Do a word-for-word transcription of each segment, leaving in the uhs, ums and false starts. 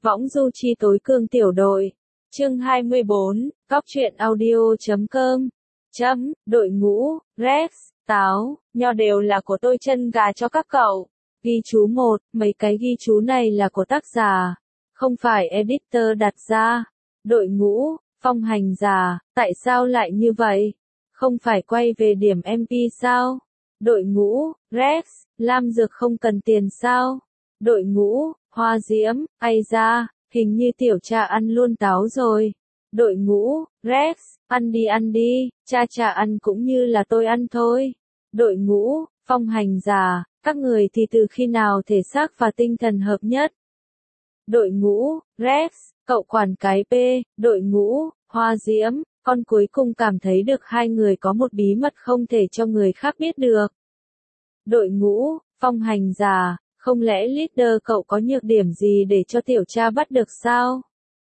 Võng du chi tối cương tiểu đội. Chương hai mươi bốn, Góc truyện audio chấm com. Chấm, đội ngũ, Rex, táo, nho đều là của tôi chân gà cho các cậu. Ghi chú một, mấy cái ghi chú này là của tác giả, không phải editor đặt ra. Đội ngũ, phong hành giả, tại sao lại như vậy? Không phải quay về điểm em pê sao? Đội ngũ, Rex, Lam Dược không cần tiền sao? Đội ngũ, Hoa Diễm, ai da, hình như tiểu cha ăn luôn táo rồi. Đội ngũ, Rex, ăn đi ăn đi, cha cha ăn cũng như là tôi ăn thôi. Đội ngũ, phong hành giả, các người thì từ khi nào thể xác và tinh thần hợp nhất? Đội ngũ, Rex, cậu quản cái P. Đội ngũ, Hoa Diễm, con cuối cùng cảm thấy được hai người có một bí mật không thể cho người khác biết được. Đội ngũ, phong hành giả, không lẽ leader cậu có nhược điểm gì để cho tiểu cha bắt được sao?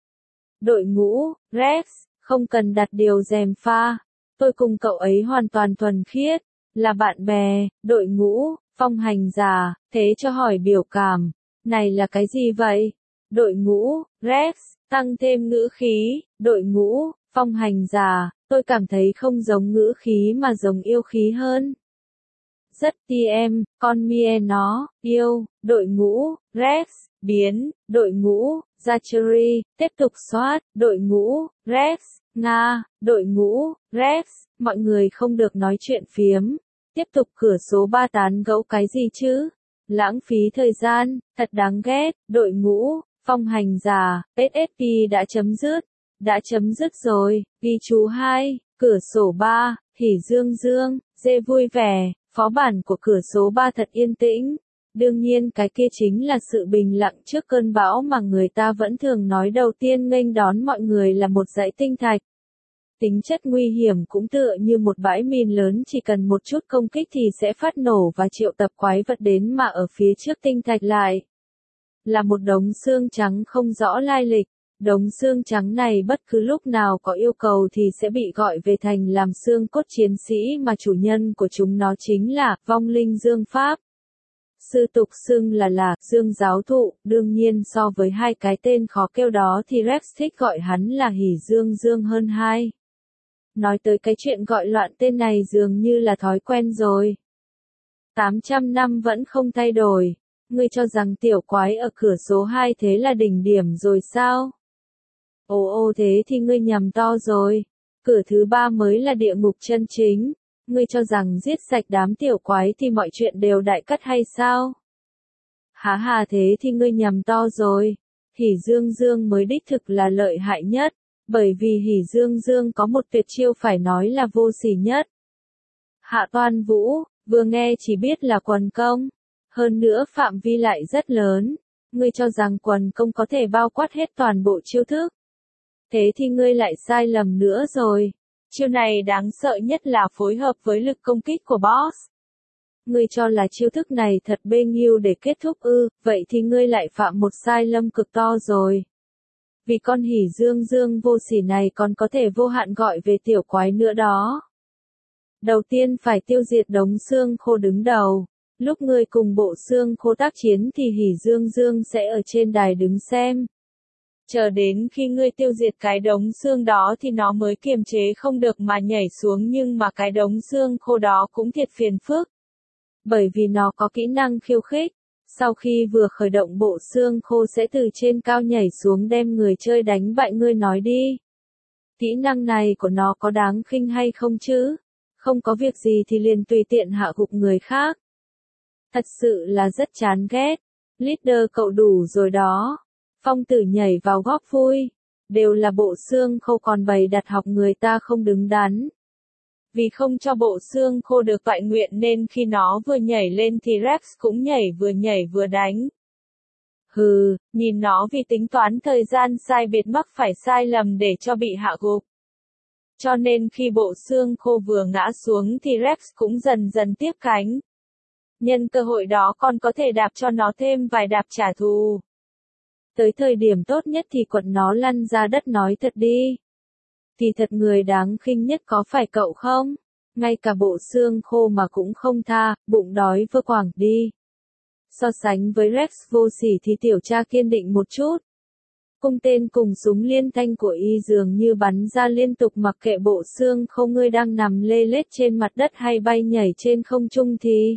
Đội ngũ, Rex, không cần đặt điều gièm pha. Tôi cùng cậu ấy hoàn toàn thuần khiết, là bạn bè. Đội ngũ, phong hành giả, thế cho hỏi biểu cảm. Này là cái gì vậy? Đội ngũ, Rex, tăng thêm ngữ khí. Đội ngũ, phong hành giả, tôi cảm thấy không giống ngữ khí mà giống yêu khí hơn. Rất ti em, con mie nó, yêu. Đội ngũ, Rex, biến. Đội ngũ, Zachary, tiếp tục soát. Đội ngũ, Rex, Nga. Đội ngũ, Rex, mọi người không được nói chuyện phiếm. Tiếp tục cửa số ba tán gẫu cái gì chứ? Lãng phí thời gian, thật đáng ghét. Đội ngũ, phong hành giả, ét ét pê đã chấm dứt. Đã chấm dứt rồi. Ghi chú hai, cửa sổ ba, Hỉ Dương Dương, dê vui vẻ. Phó bản của cửa số ba thật yên tĩnh. Đương nhiên cái kia chính là sự bình lặng trước cơn bão mà người ta vẫn thường nói đầu tiên nghênh đón mọi người là một dãy tinh thạch. Tính chất nguy hiểm cũng tựa như một bãi mìn lớn, chỉ cần một chút công kích thì sẽ phát nổ và triệu tập quái vật đến, mà ở phía trước tinh thạch lại là một đống xương trắng không rõ lai lịch. Đống xương trắng này bất cứ lúc nào có yêu cầu thì sẽ bị gọi về thành làm xương cốt chiến sĩ, mà chủ nhân của chúng nó chính là vong linh Dương Pháp. Sư tục xưng là là Dương Giáo Thụ. Đương nhiên so với hai cái tên khó kêu đó thì Rex thích gọi hắn là Hỉ Dương Dương hơn hai. Nói tới cái chuyện gọi loạn tên này dường như là thói quen rồi. tám trăm năm vẫn không thay đổi. Ngươi cho rằng tiểu quái ở cửa số hai thế là đỉnh điểm rồi sao? Ồ ô thế thì ngươi nhầm to rồi. Cửa thứ ba mới là địa ngục chân chính. Ngươi cho rằng giết sạch đám tiểu quái thì mọi chuyện đều đại cắt hay sao? Há hà thế thì ngươi nhầm to rồi. Hỉ Dương Dương mới đích thực là lợi hại nhất. Bởi vì Hỉ Dương Dương có một tuyệt chiêu phải nói là vô sỉ nhất. Hạ Toan Vũ, vừa nghe chỉ biết là quần công. Hơn nữa phạm vi lại rất lớn. Ngươi cho rằng quần công có thể bao quát hết toàn bộ chiêu thức. Thế thì ngươi lại sai lầm nữa rồi. Chiêu này đáng sợ nhất là phối hợp với lực công kích của boss. Ngươi cho là chiêu thức này thật bê nghiêu để kết thúc ư, vậy thì ngươi lại phạm một sai lầm cực to rồi. Vì con Hỉ Dương Dương vô sỉ này còn có thể vô hạn gọi về tiểu quái nữa đó. Đầu tiên phải tiêu diệt đống xương khô đứng đầu. Lúc ngươi cùng bộ xương khô tác chiến thì Hỉ Dương Dương sẽ ở trên đài đứng xem. Chờ đến khi ngươi tiêu diệt cái đống xương đó thì nó mới kiềm chế không được mà nhảy xuống, nhưng mà cái đống xương khô đó cũng thiệt phiền phức. Bởi vì nó có kỹ năng khiêu khích. Sau khi vừa khởi động bộ xương khô sẽ từ trên cao nhảy xuống đem người chơi đánh bại. Ngươi nói đi. Kỹ năng này của nó có đáng khinh hay không chứ? Không có việc gì thì liền tùy tiện hạ gục người khác. Thật sự là rất chán ghét. Leader cậu đủ rồi đó. Phong tử nhảy vào góp vui. Đều là bộ xương khô còn bày đặt học người ta không đứng đắn. Vì không cho bộ xương khô được toại nguyện nên khi nó vừa nhảy lên thì Rex cũng nhảy vừa nhảy vừa đánh. Hừ, nhìn nó vì tính toán thời gian sai biệt mắc phải sai lầm để cho bị hạ gục. Cho nên khi bộ xương khô vừa ngã xuống thì Rex cũng dần dần tiếp cánh. Nhân cơ hội đó còn có thể đạp cho nó thêm vài đạp trả thù. Tới thời điểm tốt nhất thì quật nó lăn ra đất. Nói thật đi. Thì thật người đáng khinh nhất có phải cậu không? Ngay cả bộ xương khô mà cũng không tha, bụng đói vơ quảng đi. So sánh với Rex vô sỉ thì tiểu cha kiên định một chút. Cung tên cùng súng liên thanh của y dường như bắn ra liên tục mặc kệ bộ xương khô ngươi đang nằm lê lết trên mặt đất hay bay nhảy trên không trung thì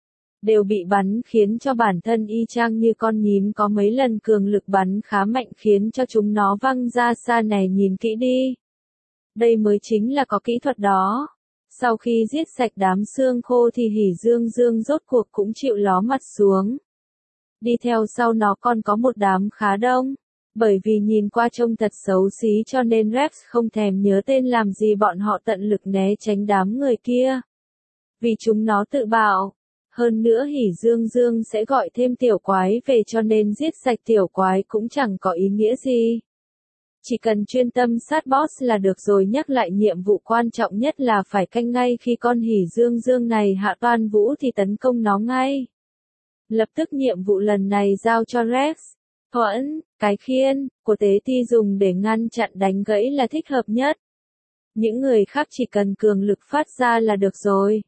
đều bị bắn khiến cho bản thân y chang như con nhím có mấy lần cường lực bắn khá mạnh khiến cho chúng nó văng ra xa này nhìn kỹ đi. Đây mới chính là có kỹ thuật đó. Sau khi giết sạch đám xương khô thì Hỉ Dương Dương rốt cuộc cũng chịu ló mặt xuống. Đi theo sau nó còn có một đám khá đông. Bởi vì nhìn qua trông thật xấu xí cho nên Rex không thèm nhớ tên làm gì bọn họ tận lực né tránh đám người kia. Vì chúng nó tự bảo. Hơn nữa Hỉ Dương Dương sẽ gọi thêm tiểu quái về cho nên giết sạch tiểu quái cũng chẳng có ý nghĩa gì. Chỉ cần chuyên tâm sát boss là được rồi, nhắc lại nhiệm vụ quan trọng nhất là phải canh ngay khi con Hỉ Dương Dương này hạ toan vũ thì tấn công nó ngay. Lập tức nhiệm vụ lần này giao cho Rex. Thuẫn, cái khiên, của tế ti dùng để ngăn chặn đánh gãy là thích hợp nhất. Những người khác chỉ cần cường lực phát ra là được rồi.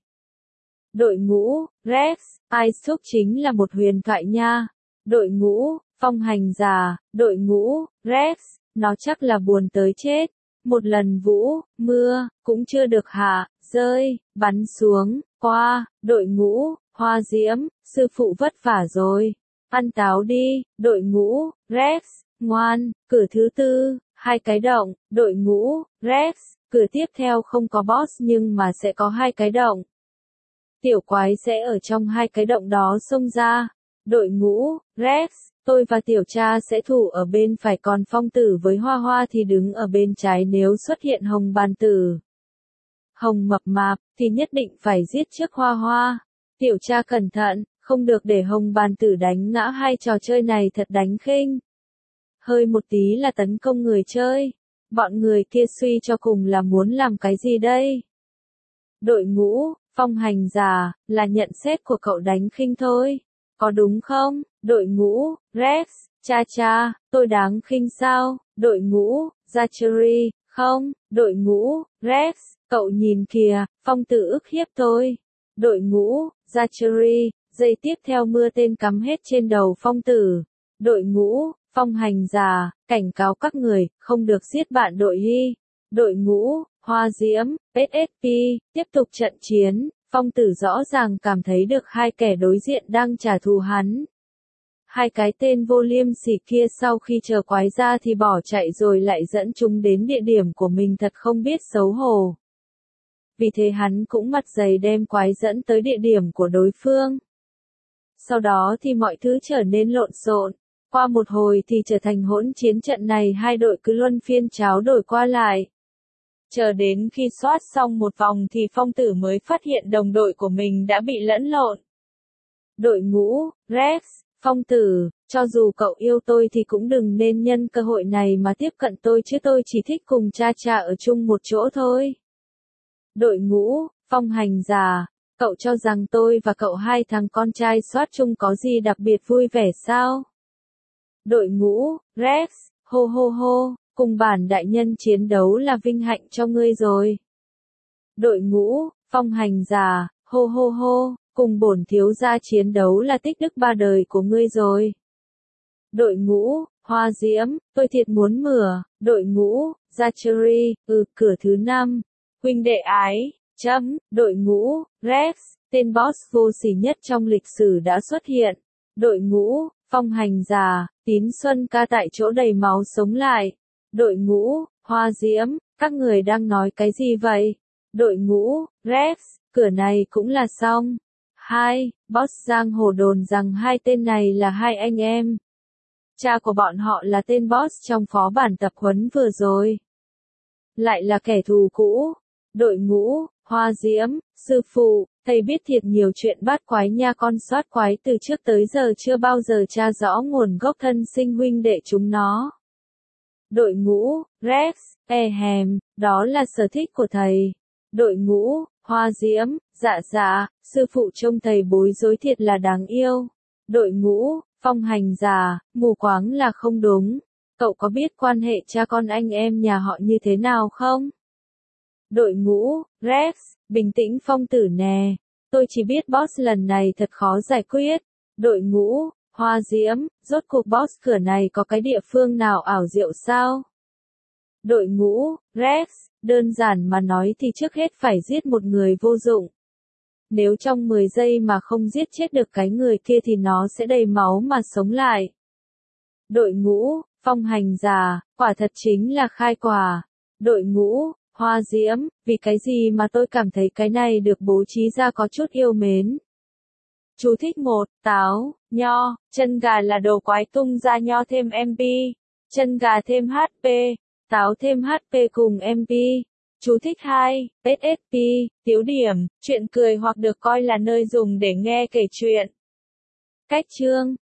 Đội ngũ, Rex, Isaac chính là một huyền thoại nha. Đội ngũ, phong hành giả, đội ngũ, Rex, nó chắc là buồn tới chết. Một lần vũ, mưa, cũng chưa được hạ, rơi, bắn xuống, qua, đội ngũ, hoa diễm, sư phụ vất vả rồi. Ăn táo đi, đội ngũ, Rex, ngoan, cửa thứ tư, hai cái động, đội ngũ, Rex, cửa tiếp theo không có boss nhưng mà sẽ có hai cái động. Tiểu quái sẽ ở trong hai cái động đó xông ra. Đội ngũ, Rex, tôi và tiểu cha sẽ thủ ở bên phải còn phong tử với hoa hoa thì đứng ở bên trái nếu xuất hiện hồng bàn tử. Hồng mập mạp, thì nhất định phải giết trước hoa hoa. Tiểu cha cẩn thận, không được để hồng bàn tử đánh ngã, hai trò chơi này thật đánh khinh. Hơi một tí là tấn công người chơi. Bọn người kia suy cho cùng là muốn làm cái gì đây? Đội ngũ, phong hành giả, là nhận xét của cậu đánh khinh thôi. Có đúng không? Đội ngũ, Rex, cha cha, tôi đáng khinh sao? Đội ngũ, Zachary, không, đội ngũ, Rex, cậu nhìn kìa, phong tử ức hiếp tôi. Đội ngũ, Zachary, giây tiếp theo mưa tên cắm hết trên đầu phong tử. Đội ngũ, phong hành giả, cảnh cáo các người, không được giết bạn đội Hy. Đội ngũ, hoa diễm, ét ét pê, tiếp tục trận chiến, phong tử rõ ràng cảm thấy được hai kẻ đối diện đang trả thù hắn. Hai cái tên vô liêm sỉ kia sau khi chờ quái ra thì bỏ chạy rồi lại dẫn chúng đến địa điểm của mình, thật không biết xấu hổ. Vì thế hắn cũng mặt dày đem quái dẫn tới địa điểm của đối phương. Sau đó thì mọi thứ trở nên lộn xộn. Qua một hồi thì trở thành hỗn chiến, trận này hai đội cứ luân phiên tráo đổi qua lại. Chờ đến khi soát xong một vòng thì phong tử mới phát hiện đồng đội của mình đã bị lẫn lộn. Đội ngũ, Rex, phong tử, cho dù cậu yêu tôi thì cũng đừng nên nhân cơ hội này mà tiếp cận tôi chứ, tôi chỉ thích cùng cha cha ở chung một chỗ thôi. Đội ngũ, phong hành giả, cậu cho rằng tôi và cậu hai thằng con trai soát chung có gì đặc biệt vui vẻ sao? Đội ngũ, Rex, hô hô hô, cùng bản đại nhân chiến đấu là vinh hạnh cho ngươi rồi. Đội ngũ, phong hành giả, hô hô hô, cùng bổn thiếu gia chiến đấu là tích đức ba đời của ngươi rồi. Đội ngũ, hoa diễm, tôi thiệt muốn mửa. Đội ngũ, Zachary, ừ, cửa thứ năm, huynh đệ ái, chấm. Đội ngũ, Rex, tên boss vô sỉ nhất trong lịch sử đã xuất hiện. Đội ngũ, phong hành giả, Tín Xuân ca tại chỗ đầy máu sống lại. Đội ngũ, hoa diễm, các người đang nói cái gì vậy? Đội ngũ, Rex, cửa này cũng là xong. Hai, boss giang hồ đồn rằng hai tên này là hai anh em. Cha của bọn họ là tên boss trong phó bản tập huấn vừa rồi. Lại là kẻ thù cũ. Đội ngũ, hoa diễm, sư phụ, thầy biết thiệt nhiều chuyện bát quái nha, con soát quái từ trước tới giờ chưa bao giờ tra rõ nguồn gốc thân sinh huynh đệ chúng nó. Đội ngũ, Rex, e hèm, đó là sở thích của thầy. Đội ngũ, hoa diễm, dạ dạ, sư phụ trông thầy bối rối thiệt là đáng yêu. Đội ngũ, phong hành giả, mù quáng là không đúng. Cậu có biết quan hệ cha con anh em nhà họ như thế nào không? Đội ngũ, Rex, bình tĩnh phong tử nè. Tôi chỉ biết boss lần này thật khó giải quyết. Đội ngũ, Hoa diễm, rốt cuộc boss cửa này có cái địa phương nào ảo diệu sao? Đội ngũ, Rex, đơn giản mà nói thì trước hết phải giết một người vô dụng. Nếu trong mười giây mà không giết chết được cái người kia thì nó sẽ đầy máu mà sống lại. Đội ngũ, phong hành giả, quả thật chính là khai quả. Đội ngũ, hoa diễm, vì cái gì mà tôi cảm thấy cái này được bố trí ra có chút yêu mến. Chú thích một, táo, nho, chân gà là đồ quái tung ra nho thêm em pê, chân gà thêm hát pê, táo thêm hát pê cùng em pê. Chú thích hai, ét ét pê, tiểu điểm, chuyện cười hoặc được coi là nơi dùng để nghe kể chuyện. Cách chương